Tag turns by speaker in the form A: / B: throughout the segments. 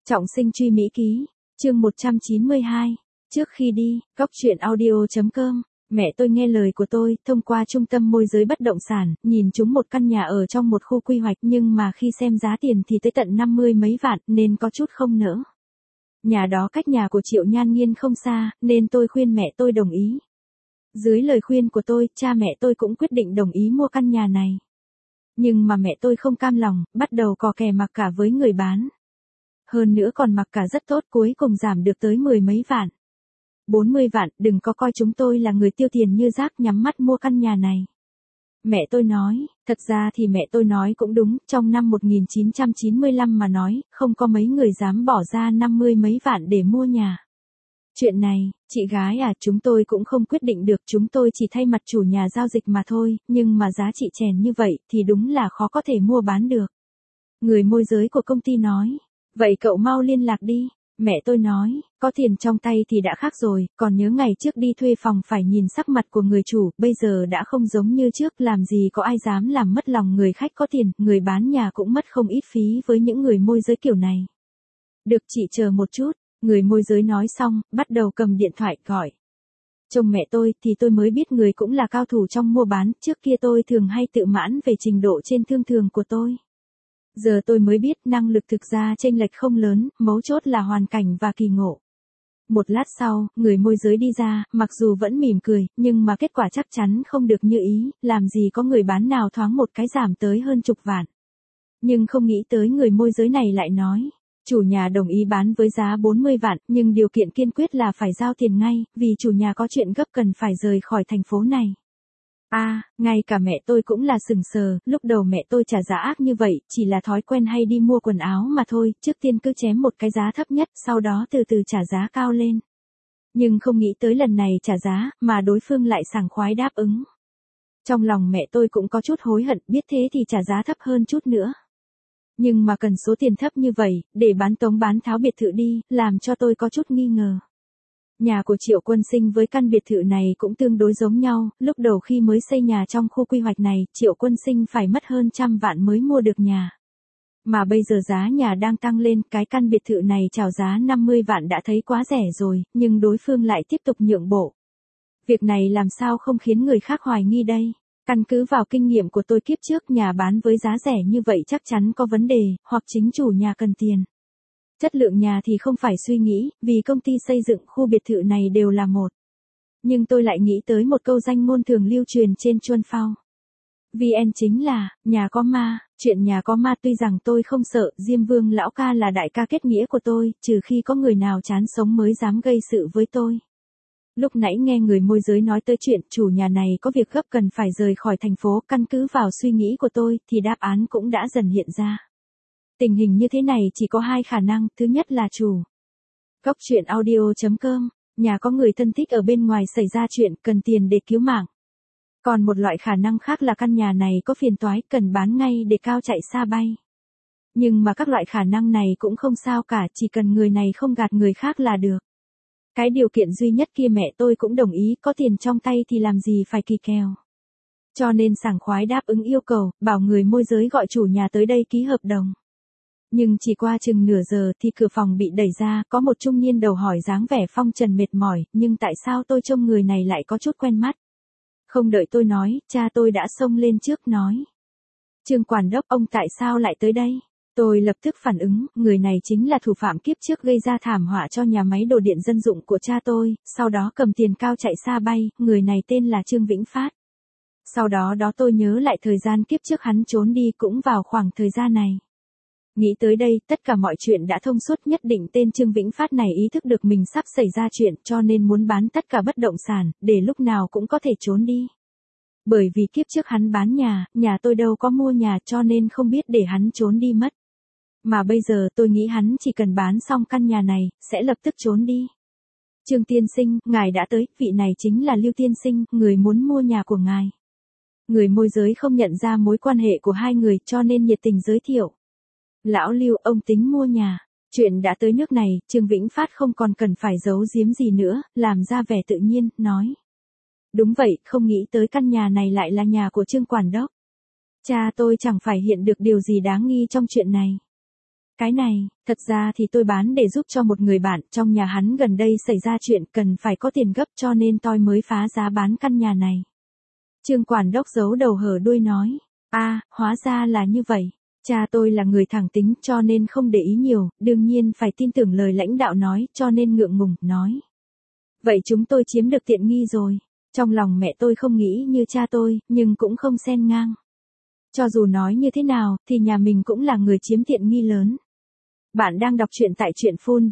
A: Trọng sinh truy Mỹ ký, chương 192. Trước khi đi, góc chuyện audio.com, mẹ tôi nghe lời của tôi, thông qua trung tâm môi giới bất động sản, nhìn trúng một căn nhà ở trong một khu quy hoạch, nhưng mà khi xem giá tiền thì tới tận 50 mấy vạn, nên có chút không nỡ. Nhà đó cách nhà của Triệu Nhan Nghiên không xa, nên tôi khuyên mẹ tôi đồng ý. Dưới lời khuyên của tôi, cha mẹ tôi cũng quyết định đồng ý mua căn nhà này. Nhưng mà mẹ tôi không cam lòng, bắt đầu cò kè mặc cả với người bán. Hơn nữa còn mặc cả rất tốt, cuối cùng giảm được tới 10 mấy vạn. 40 vạn, đừng có coi chúng tôi là người tiêu tiền như rác nhắm mắt mua căn nhà này. Mẹ tôi nói, thật ra thì mẹ tôi nói cũng đúng, trong năm 1995 mà nói, không có mấy người dám bỏ ra 50 mấy vạn để mua nhà. Chuyện này, chị gái à, chúng tôi cũng không quyết định được, chúng tôi chỉ thay mặt chủ nhà giao dịch mà thôi, nhưng mà giá trị chèn như vậy thì đúng là khó có thể mua bán được. Người môi giới của công ty nói, vậy cậu mau liên lạc đi. Mẹ tôi nói, có tiền trong tay thì đã khác rồi, còn nhớ ngày trước đi thuê phòng phải nhìn sắc mặt của người chủ, bây giờ đã không giống như trước, làm gì có ai dám làm mất lòng người khách có tiền, người bán nhà cũng mất không ít phí với những người môi giới kiểu này. Được, chị chờ một chút, người môi giới nói xong, bắt đầu cầm điện thoại gọi. Chồng mẹ tôi thì tôi mới biết người cũng là cao thủ trong mua bán, trước kia tôi thường hay tự mãn về trình độ trên thương thường của tôi. Giờ tôi mới biết năng lực thực ra chênh lệch không lớn, mấu chốt là hoàn cảnh và kỳ ngộ. Một lát sau, người môi giới đi ra, mặc dù vẫn mỉm cười, nhưng mà kết quả chắc chắn không được như ý, làm gì có người bán nào thoáng một cái giảm tới hơn chục vạn. Nhưng không nghĩ tới người môi giới này lại nói, chủ nhà đồng ý bán với giá 40 vạn, nhưng điều kiện kiên quyết là phải giao tiền ngay, vì chủ nhà có chuyện gấp cần phải rời khỏi thành phố này. Ngay cả mẹ tôi cũng là sừng sờ, lúc đầu mẹ tôi trả giá ác như vậy, chỉ là thói quen hay đi mua quần áo mà thôi, trước tiên cứ chém một cái giá thấp nhất, sau đó từ từ trả giá cao lên. Nhưng không nghĩ tới lần này trả giá, mà đối phương lại sảng khoái đáp ứng. Trong lòng mẹ tôi cũng có chút hối hận, biết thế thì trả giá thấp hơn chút nữa. Nhưng mà cần số tiền thấp như vậy, để bán tống bán tháo biệt thự đi, làm cho tôi có chút nghi ngờ. Nhà của Triệu Quân Sinh với căn biệt thự này cũng tương đối giống nhau, lúc đầu khi mới xây nhà trong khu quy hoạch này, Triệu Quân Sinh phải mất hơn 100 vạn mới mua được nhà. Mà bây giờ giá nhà đang tăng lên, cái căn biệt thự này chào giá 50 vạn đã thấy quá rẻ rồi, nhưng đối phương lại tiếp tục nhượng bộ. Việc này làm sao không khiến người khác hoài nghi đây? Căn cứ vào kinh nghiệm của tôi kiếp trước, nhà bán với giá rẻ như vậy chắc chắn có vấn đề, hoặc chính chủ nhà cần tiền. Chất lượng nhà thì không phải suy nghĩ, vì công ty xây dựng khu biệt thự này đều là một. Nhưng tôi lại nghĩ tới một câu danh ngôn thường lưu truyền trên Chuân Phao. VN chính là, nhà có ma, chuyện nhà có ma tuy rằng tôi không sợ, Diêm Vương lão ca là đại ca kết nghĩa của tôi, trừ khi có người nào chán sống mới dám gây sự với tôi. Lúc nãy nghe người môi giới nói tới chuyện chủ nhà này có việc gấp cần phải rời khỏi thành phố, căn cứ vào suy nghĩ của tôi, thì đáp án cũng đã dần hiện ra. Tình hình như thế này chỉ có hai khả năng, thứ nhất là chủ. Góc chuyện audio.com, nhà có người thân thích ở bên ngoài xảy ra chuyện, cần tiền để cứu mạng. Còn một loại khả năng khác là căn nhà này có phiền toái, cần bán ngay để cao chạy xa bay. Nhưng mà các loại khả năng này cũng không sao cả, chỉ cần người này không gạt người khác là được. Cái điều kiện duy nhất kia mẹ tôi cũng đồng ý, có tiền trong tay thì làm gì phải kỳ kèo. Cho nên sảng khoái đáp ứng yêu cầu, bảo người môi giới gọi chủ nhà tới đây ký hợp đồng. Nhưng chỉ qua chừng nửa giờ thì cửa phòng bị đẩy ra, có một trung niên đầu hỏi dáng vẻ phong trần mệt mỏi, nhưng tại sao tôi trông người này lại có chút quen mắt. Không đợi tôi nói, cha tôi đã xông lên trước nói. Trương Quản đốc, ông tại sao lại tới đây? Tôi lập tức phản ứng, người này chính là thủ phạm kiếp trước gây ra thảm họa cho nhà máy đồ điện dân dụng của cha tôi, sau đó cầm tiền cao chạy xa bay, người này tên là Trương Vĩnh Phát. Sau đó tôi nhớ lại thời gian kiếp trước hắn trốn đi cũng vào khoảng thời gian này. Nghĩ tới đây, tất cả mọi chuyện đã thông suốt, nhất định tên Trương Vĩnh Phát này ý thức được mình sắp xảy ra chuyện cho nên muốn bán tất cả bất động sản, để lúc nào cũng có thể trốn đi. Bởi vì kiếp trước hắn bán nhà tôi đâu có mua nhà cho nên không biết để hắn trốn đi mất. Mà bây giờ tôi nghĩ hắn chỉ cần bán xong căn nhà này, sẽ lập tức trốn đi. Trương tiên sinh, ngài đã tới, vị này chính là Lưu tiên sinh, người muốn mua nhà của ngài. Người môi giới không nhận ra mối quan hệ của hai người cho nên nhiệt tình giới thiệu. Lão Lưu, ông tính mua nhà. Chuyện đã tới nước này, Trương Vĩnh Phát không còn cần phải giấu giếm gì nữa, làm ra vẻ tự nhiên, nói. Đúng vậy, không nghĩ tới căn nhà này lại là nhà của Trương Quản đốc. Cha tôi chẳng phải hiện được điều gì đáng nghi trong chuyện này. Cái này, thật ra thì tôi bán để giúp cho một người bạn, trong nhà hắn gần đây xảy ra chuyện cần phải có tiền gấp cho nên tôi mới phá giá bán căn nhà này. Trương quản đốc giấu đầu hở đuôi nói, hóa ra là như vậy. Cha tôi là người thẳng tính cho nên không để ý nhiều, đương nhiên phải tin tưởng lời lãnh đạo nói cho nên ngượng ngùng, nói. Vậy chúng tôi chiếm được tiện nghi rồi. Trong lòng mẹ tôi không nghĩ như cha tôi, nhưng cũng không xen ngang. Cho dù nói như thế nào, thì nhà mình cũng là người chiếm tiện nghi lớn. Bạn đang đọc truyện tại truyện phun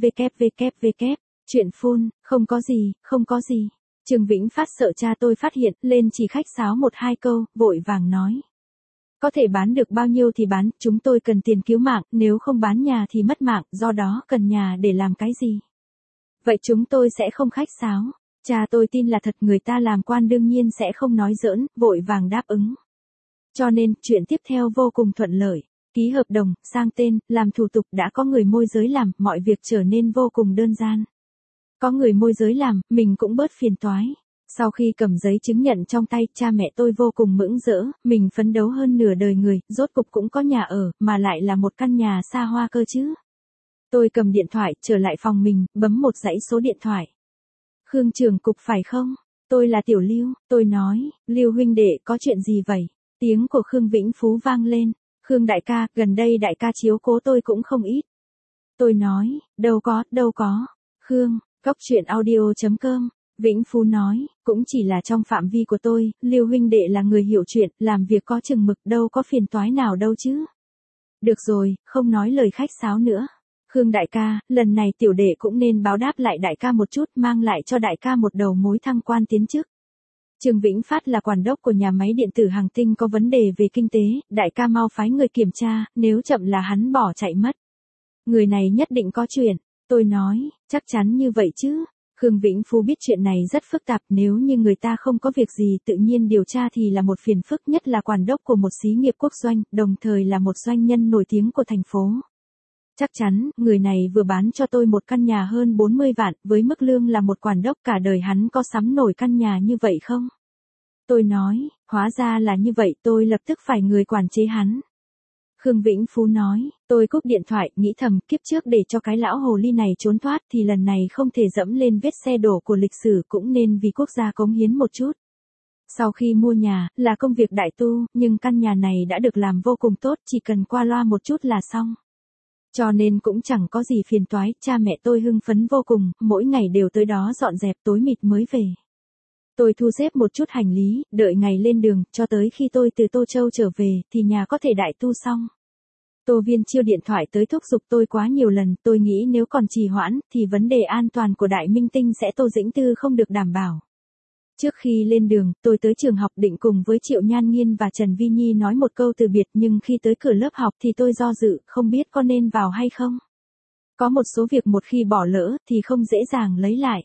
A: www. Truyện phun, không có gì. Trương Vĩnh Phát sợ cha tôi phát hiện, lên chỉ khách sáo 1-2 câu, vội vàng nói. Có thể bán được bao nhiêu thì bán, chúng tôi cần tiền cứu mạng, nếu không bán nhà thì mất mạng, do đó cần nhà để làm cái gì? Vậy chúng tôi sẽ không khách sáo. Cha tôi tin là thật, người ta làm quan đương nhiên sẽ không nói giỡn, vội vàng đáp ứng. Cho nên, chuyện tiếp theo vô cùng thuận lợi. Ký hợp đồng, sang tên, làm thủ tục đã có người môi giới làm, mọi việc trở nên vô cùng đơn giản. Có người môi giới làm, mình cũng bớt phiền toái. Sau khi cầm giấy chứng nhận trong tay, cha mẹ tôi vô cùng mừng rỡ, mình phấn đấu hơn nửa đời người, rốt cục cũng có nhà ở, mà lại là một căn nhà xa hoa cơ chứ. Tôi cầm điện thoại, trở lại phòng mình, bấm một dãy số điện thoại. Khương trưởng cục phải không? Tôi là Tiểu Lưu, tôi nói, Lưu huynh đệ có chuyện gì vậy? Tiếng của Khương Vĩnh Phú vang lên. Khương đại ca, gần đây đại ca chiếu cố tôi cũng không ít. Tôi nói, đâu có. Khương, góc truyện audio.com. Vĩnh Phú nói, cũng chỉ là trong phạm vi của tôi, Lưu huynh đệ là người hiểu chuyện, làm việc có chừng mực, đâu có phiền toái nào đâu chứ. Được rồi, không nói lời khách sáo nữa. Khương đại ca, lần này tiểu đệ cũng nên báo đáp lại đại ca một chút, mang lại cho đại ca một đầu mối thăng quan tiến chức. Trương Vĩnh Phát là quản đốc của nhà máy điện tử Hàng Tinh có vấn đề về kinh tế, đại ca mau phái người kiểm tra, nếu chậm là hắn bỏ chạy mất. Người này nhất định có chuyện. Tôi nói, chắc chắn như vậy chứ. Khương Vĩnh Phú biết chuyện này rất phức tạp, nếu như người ta không có việc gì tự nhiên điều tra thì là một phiền phức, nhất là quản đốc của một xí nghiệp quốc doanh, đồng thời là một doanh nhân nổi tiếng của thành phố. Chắc chắn, người này vừa bán cho tôi một căn nhà hơn 40 vạn, với mức lương là một quản đốc, cả đời hắn có sắm nổi căn nhà như vậy không? Tôi nói, hóa ra là như vậy, tôi lập tức phải người quản chế hắn. Khương Vĩnh Phú nói, tôi cúp điện thoại, nghĩ thầm, kiếp trước để cho cái lão hồ ly này trốn thoát thì lần này không thể dẫm lên vết xe đổ của lịch sử, cũng nên vì quốc gia cống hiến một chút. Sau khi mua nhà, là công việc đại tu, nhưng căn nhà này đã được làm vô cùng tốt, chỉ cần qua loa một chút là xong. Cho nên cũng chẳng có gì phiền toái, cha mẹ tôi hưng phấn vô cùng, mỗi ngày đều tới đó dọn dẹp, tối mịt mới về. Tôi thu xếp một chút hành lý, đợi ngày lên đường, cho tới khi tôi từ Tô Châu trở về, thì nhà có thể đại tu xong. Tô Viên Chiêu điện thoại tới thúc giục tôi quá nhiều lần, tôi nghĩ nếu còn trì hoãn, thì vấn đề an toàn của Đại Minh Tinh sẽ Tô Dĩnh Tư không được đảm bảo. Trước khi lên đường, tôi tới trường học định cùng với Triệu Nhan Nghiên và Trần Vi Nhi nói một câu từ biệt, nhưng khi tới cửa lớp học thì tôi do dự, không biết có nên vào hay không. Có một số việc một khi bỏ lỡ, thì không dễ dàng lấy lại.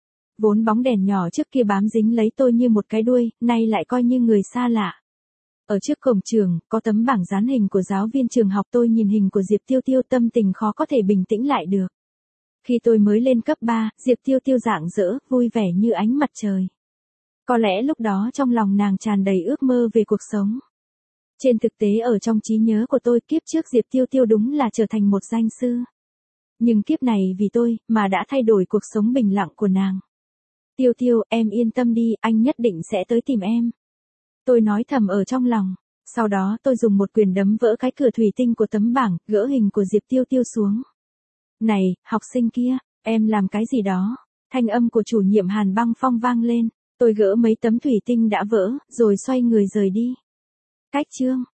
A: Vốn bóng đèn nhỏ trước kia bám dính lấy tôi như một cái đuôi, nay lại coi như người xa lạ. Ở trước cổng trường, có tấm bảng dán hình của giáo viên trường học, tôi nhìn hình của Diệp Tiêu Tiêu, tâm tình khó có thể bình tĩnh lại được. Khi tôi mới lên cấp 3, Diệp Tiêu Tiêu rạng rỡ, vui vẻ như ánh mặt trời. Có lẽ lúc đó trong lòng nàng tràn đầy ước mơ về cuộc sống. Trên thực tế ở trong trí nhớ của tôi, kiếp trước Diệp Tiêu Tiêu đúng là trở thành một danh sư. Nhưng kiếp này vì tôi, mà đã thay đổi cuộc sống bình lặng của nàng. Tiêu Tiêu, em yên tâm đi, anh nhất định sẽ tới tìm em. Tôi nói thầm ở trong lòng. Sau đó tôi dùng một quyền đấm vỡ cái cửa thủy tinh của tấm bảng, gỡ hình của Diệp Tiêu Tiêu xuống. Này, học sinh kia, em làm cái gì đó? Thanh âm của chủ nhiệm Hàn Băng Phong vang lên. Tôi gỡ mấy tấm thủy tinh đã vỡ, rồi xoay người rời đi. Cách chương.